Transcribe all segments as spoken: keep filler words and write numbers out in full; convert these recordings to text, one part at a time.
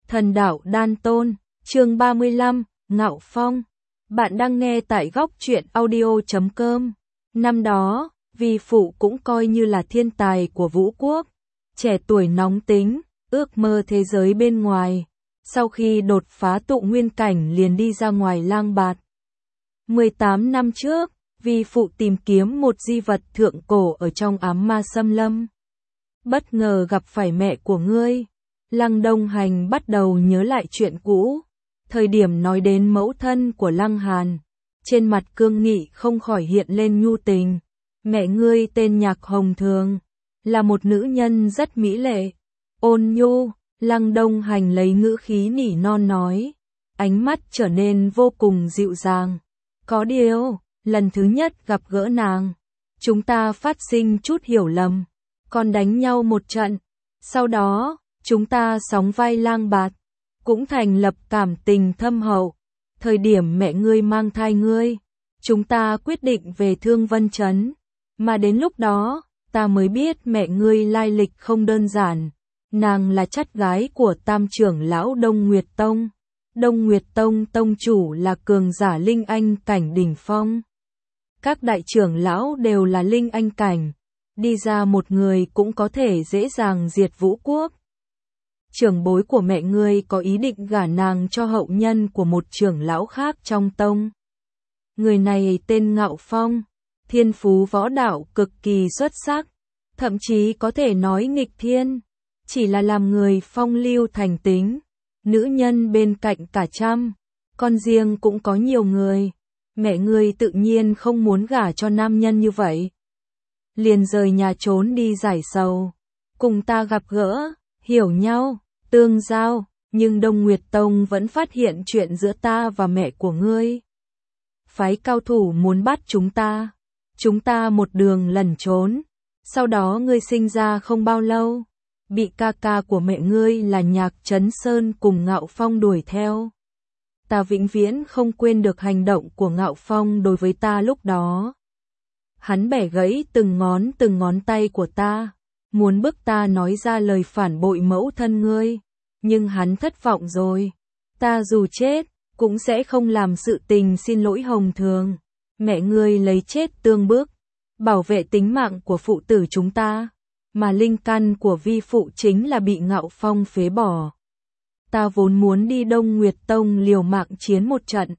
Thần đạo đan tôn, chương ba mươi lăm, Ngạo Phong. Bạn đang nghe tại góc truyện audio chấm com. Năm đó, Vi Phụ cũng coi như là thiên tài của Vũ Quốc. Trẻ tuổi nóng tính, ước mơ thế giới bên ngoài. Sau khi đột phá tụ nguyên cảnh liền đi ra ngoài lang bạt. mười tám năm trước, Vi Phụ tìm kiếm một di vật thượng cổ ở trong ám ma xâm lâm. Bất ngờ gặp phải mẹ của ngươi. Lăng Đông Hành bắt đầu nhớ lại chuyện cũ. Thời điểm nói đến mẫu thân của Lăng Hàn, trên mặt cương nghị không khỏi hiện lên nhu tình. Mẹ ngươi tên Nhạc Hồng Thường, là một nữ nhân rất mỹ lệ, ôn nhu. Lăng Đông Hành lấy ngữ khí nỉ non nói, ánh mắt trở nên vô cùng dịu dàng. Có điều, lần thứ nhất gặp gỡ nàng, chúng ta phát sinh chút hiểu lầm, còn đánh nhau một trận. Sau đó, chúng ta sóng vai lang bạt, cũng thành lập cảm tình thâm hậu. Thời điểm mẹ ngươi mang thai ngươi, chúng ta quyết định về Thương Vân Trấn, mà đến lúc đó, ta mới biết mẹ ngươi lai lịch không đơn giản. Nàng là chắt gái của Tam trưởng lão Đông Nguyệt Tông. Đông Nguyệt Tông tông chủ là cường giả linh anh cảnh đỉnh phong. Các đại trưởng lão đều là linh anh cảnh, đi ra một người cũng có thể dễ dàng diệt Vũ Quốc. Trưởng bối của mẹ ngươi có ý định gả nàng cho hậu nhân của một trưởng lão khác trong tông. Người này tên Ngạo Phong, thiên phú võ đạo cực kỳ xuất sắc, thậm chí có thể nói nghịch thiên, chỉ là làm người phong lưu thành tính, nữ nhân bên cạnh cả trăm, con riêng cũng có nhiều người. Mẹ ngươi tự nhiên không muốn gả cho nam nhân như vậy, liền rời nhà trốn đi giải sầu, cùng ta gặp gỡ, hiểu nhau, tương giao, nhưng Đông Nguyệt Tông vẫn phát hiện chuyện giữa ta và mẹ của ngươi. Phái cao thủ muốn bắt chúng ta, chúng ta một đường lẩn trốn, sau đó ngươi sinh ra không bao lâu, bị ca ca của mẹ ngươi là Nhạc Trấn Sơn cùng Ngạo Phong đuổi theo. Ta vĩnh viễn không quên được hành động của Ngạo Phong đối với ta lúc đó. Hắn bẻ gãy từng ngón từng ngón tay của ta, muốn bức ta nói ra lời phản bội mẫu thân ngươi, nhưng hắn thất vọng rồi. Ta dù chết, cũng sẽ không làm sự tình xin lỗi Hồng Thường. Mẹ ngươi lấy chết tương bức, bảo vệ tính mạng của phụ tử chúng ta, mà linh căn của Vi Phụ chính là bị Ngạo Phong phế bỏ. Ta vốn muốn đi Đông Nguyệt Tông liều mạng chiến một trận,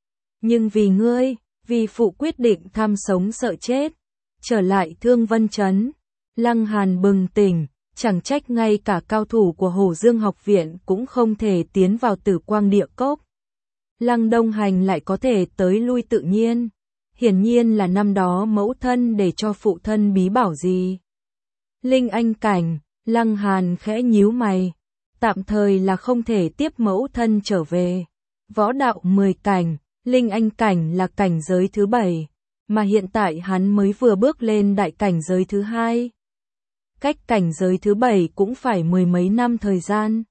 nhưng vì ngươi, Vi Phụ quyết định tham sống sợ chết, trở lại Thương Vân Trấn. Lăng Hàn bừng tỉnh, chẳng trách ngay cả cao thủ của Hổ Dương học viện cũng không thể tiến vào Tử Quang Địa Cốc. Lăng Đông Hành lại có thể tới lui tự nhiên, hiển nhiên là năm đó mẫu thân để cho phụ thân bí bảo gì. Linh anh cảnh, Lăng Hàn khẽ nhíu mày, tạm thời là không thể tiếp mẫu thân trở về. Võ đạo mười cảnh, linh anh cảnh là cảnh giới thứ bảy, mà hiện tại hắn mới vừa bước lên đại cảnh giới thứ hai. Cách cảnh giới thứ bảy cũng phải mười mấy năm thời gian.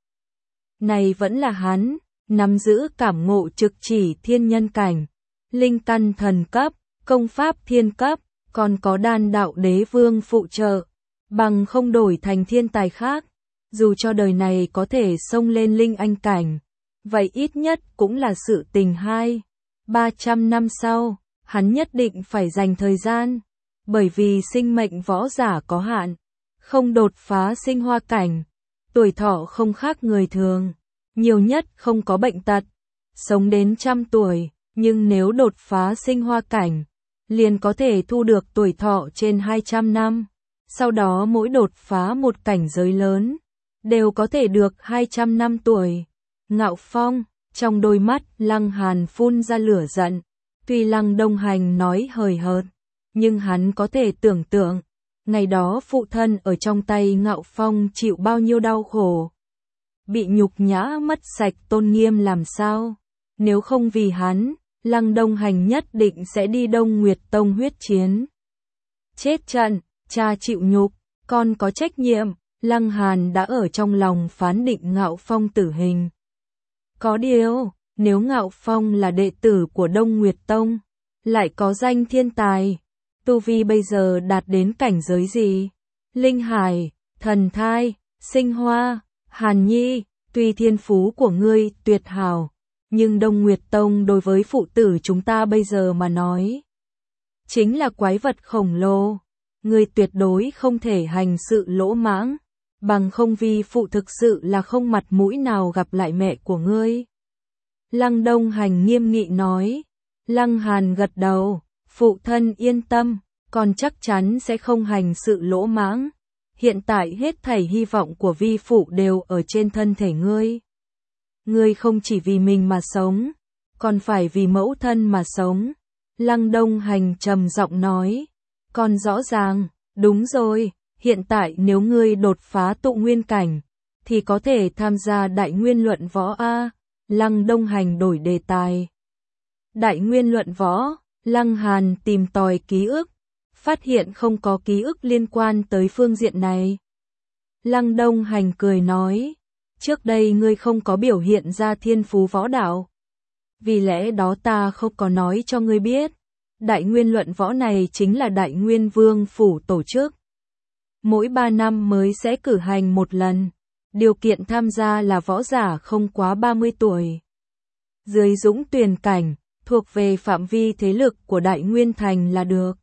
Này vẫn là hắn, nắm giữ cảm ngộ trực chỉ thiên nhân cảnh, linh căn thần cấp, công pháp thiên cấp, còn có đan đạo đế vương phụ trợ, bằng không đổi thành thiên tài khác. Dù cho đời này có thể xông lên linh anh cảnh, vậy ít nhất cũng là sự tình hai, ba trăm năm sau, hắn nhất định phải dành thời gian, bởi vì sinh mệnh võ giả có hạn, không đột phá sinh hoa cảnh, tuổi thọ không khác người thường, nhiều nhất không có bệnh tật, sống đến trăm tuổi, nhưng nếu đột phá sinh hoa cảnh, liền có thể thu được tuổi thọ trên hai trăm năm, sau đó mỗi đột phá một cảnh giới lớn, đều có thể được hai trăm năm tuổi. Ngạo Phong, trong đôi mắt Lăng Hàn phun ra lửa giận, tuy Lăng Đông Hành nói hời hợt, nhưng hắn có thể tưởng tượng, ngày đó phụ thân ở trong tay Ngạo Phong chịu bao nhiêu đau khổ. Bị nhục nhã mất sạch tôn nghiêm làm sao, nếu không vì hắn, Lăng Đông Hành nhất định sẽ đi Đông Nguyệt Tông huyết chiến. Chết trận, cha chịu nhục, con có trách nhiệm. Lăng Hàn đã ở trong lòng phán định Ngạo Phong tử hình. Có điều, nếu Ngạo Phong là đệ tử của Đông Nguyệt Tông, lại có danh thiên tài, tu vi bây giờ đạt đến cảnh giới gì? Linh hải, thần thai, sinh hoa, hàn nhi, Tuy thiên phú của ngươi tuyệt hảo, nhưng Đông Nguyệt Tông đối với phụ tử chúng ta bây giờ mà nói, chính là quái vật khổng lồ. Ngươi tuyệt đối không thể hành sự lỗ mãng, bằng không vi phụ thực sự là không mặt mũi nào gặp lại mẹ của ngươi. Lăng Đông Hành nghiêm nghị nói. Lăng Hàn gật đầu, phụ thân yên tâm, con chắc chắn sẽ không hành sự lỗ mãng. Hiện tại hết thảy hy vọng của vi phụ đều ở trên thân thể ngươi. Ngươi không chỉ vì mình mà sống, còn phải vì mẫu thân mà sống. Lăng Đông Hành trầm giọng nói. Con rõ ràng, đúng rồi, hiện tại nếu ngươi đột phá tụ nguyên cảnh, thì có thể tham gia đại nguyên luận võ A. Lăng Đông Hành đổi đề tài. Đại nguyên luận võ, Lăng Hàn tìm tòi ký ức, phát hiện không có ký ức liên quan tới phương diện này. Lăng Đông Hành cười nói, trước đây ngươi không có biểu hiện ra thiên phú võ đạo. Vì lẽ đó ta không có nói cho ngươi biết. Đại nguyên luận võ này chính là Đại Nguyên Vương Phủ tổ chức. Mỗi ba năm mới sẽ cử hành một lần. Điều kiện tham gia là võ giả không quá ba mươi tuổi. Dưới dũng tuyền cảnh, thuộc về phạm vi thế lực của Đại Nguyên Thành là được.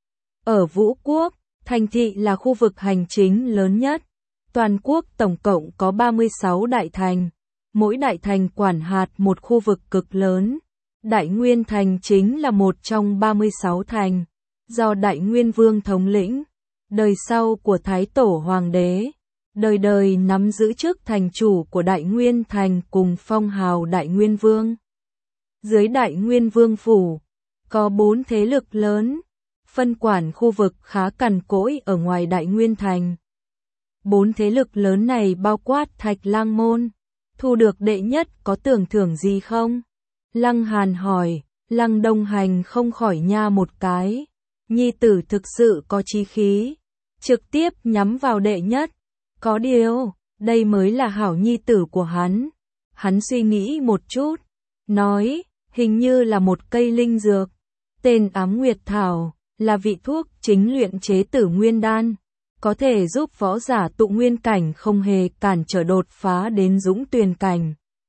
Ở Vũ Quốc, thành thị là khu vực hành chính lớn nhất. Toàn quốc tổng cộng có ba mươi sáu đại thành. Mỗi đại thành quản hạt một khu vực cực lớn. Đại Nguyên Thành chính là một trong ba mươi sáu thành, do Đại Nguyên Vương thống lĩnh, đời sau của Thái Tổ Hoàng đế, đời đời nắm giữ chức thành chủ của Đại Nguyên Thành cùng phong hào Đại Nguyên Vương. Dưới Đại Nguyên Vương Phủ, có bốn thế lực lớn, phân quản khu vực khá cằn cỗi ở ngoài Đại Nguyên Thành. Bốn thế lực lớn này bao quát Thạch Lang Môn, thu được đệ nhất có tưởng thưởng gì không? Lăng Hàn hỏi, Lăng Đông Hành không khỏi nha một cái. Nhi tử thực sự có chí khí, trực tiếp nhắm vào đệ nhất. Có điều, đây mới là hảo nhi tử của hắn. Hắn suy nghĩ một chút, nói, hình như là một cây linh dược. Tên Ám Nguyệt Thảo, là vị thuốc chính luyện chế Tử Nguyên Đan. Có thể giúp võ giả tụ nguyên cảnh không hề cản trở đột phá đến dũng tuyền cảnh.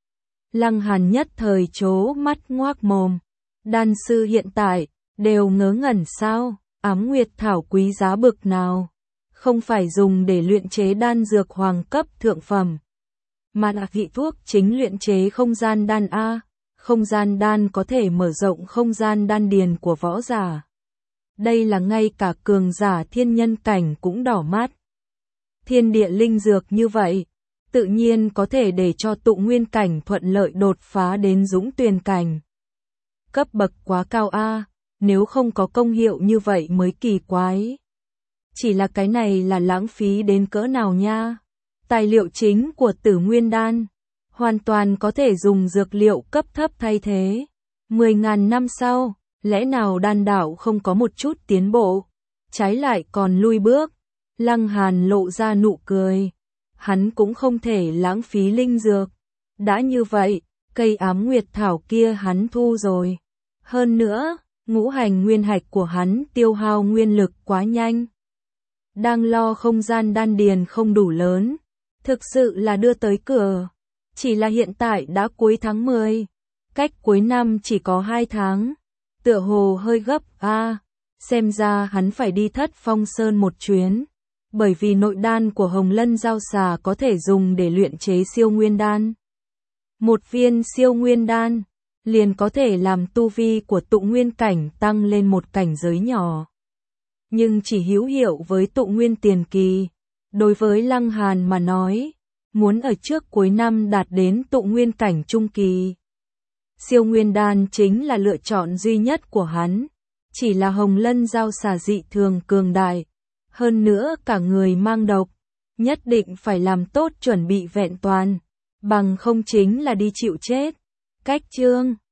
Lăng Hàn nhất thời chố mắt ngoác mồm. Đan sư hiện tại, đều ngớ ngẩn sao, Ám Nguyệt Thảo quý giá bực nào. Không phải dùng để luyện chế đan dược hoàng cấp thượng phẩm, mà là vị thuốc chính luyện chế không gian đan A. Không gian đan có thể mở rộng không gian đan điền của võ giả. Đây là ngay cả cường giả thiên nhân cảnh cũng đỏ mắt. Thiên địa linh dược như vậy, tự nhiên có thể để cho tụ nguyên cảnh thuận lợi đột phá đến dũng tuyền cảnh. Cấp bậc quá cao A, nếu không có công hiệu như vậy mới kỳ quái. Chỉ là cái này là lãng phí đến cỡ nào nha. Tài liệu chính của Tử Nguyên Đan, hoàn toàn có thể dùng dược liệu cấp thấp thay thế. Mười ngàn năm sau, lẽ nào đan đạo không có một chút tiến bộ, trái lại còn lui bước. Lăng Hàn lộ ra nụ cười. Hắn cũng không thể lãng phí linh dược. Đã như vậy, cây Ám Nguyệt Thảo kia hắn thu rồi. Hơn nữa, ngũ hành nguyên hạch của hắn tiêu hao nguyên lực quá nhanh. Đang lo không gian đan điền không đủ lớn. Thực sự là đưa tới cửa. Chỉ là hiện tại đã cuối tháng mười. Cách cuối năm chỉ có hai tháng. Tựa hồ hơi gấp a. À, xem ra hắn phải đi Thất Phong Sơn một chuyến. Bởi vì nội đan của Hồng Lân Giao Xà có thể dùng để luyện chế siêu nguyên đan. Một viên siêu nguyên đan, liền có thể làm tu vi của tụ nguyên cảnh tăng lên một cảnh giới nhỏ. Nhưng chỉ hữu hiệu với tụ nguyên tiền kỳ. Đối với Lăng Hàn mà nói, muốn ở trước cuối năm đạt đến tụ nguyên cảnh trung kỳ. Siêu nguyên đan chính là lựa chọn duy nhất của hắn. Chỉ là Hồng Lân Giao Xà dị thường cường đại. Hơn nữa cả người mang độc, nhất định phải làm tốt chuẩn bị vẹn toàn, bằng không chính là đi chịu chết. Cách chương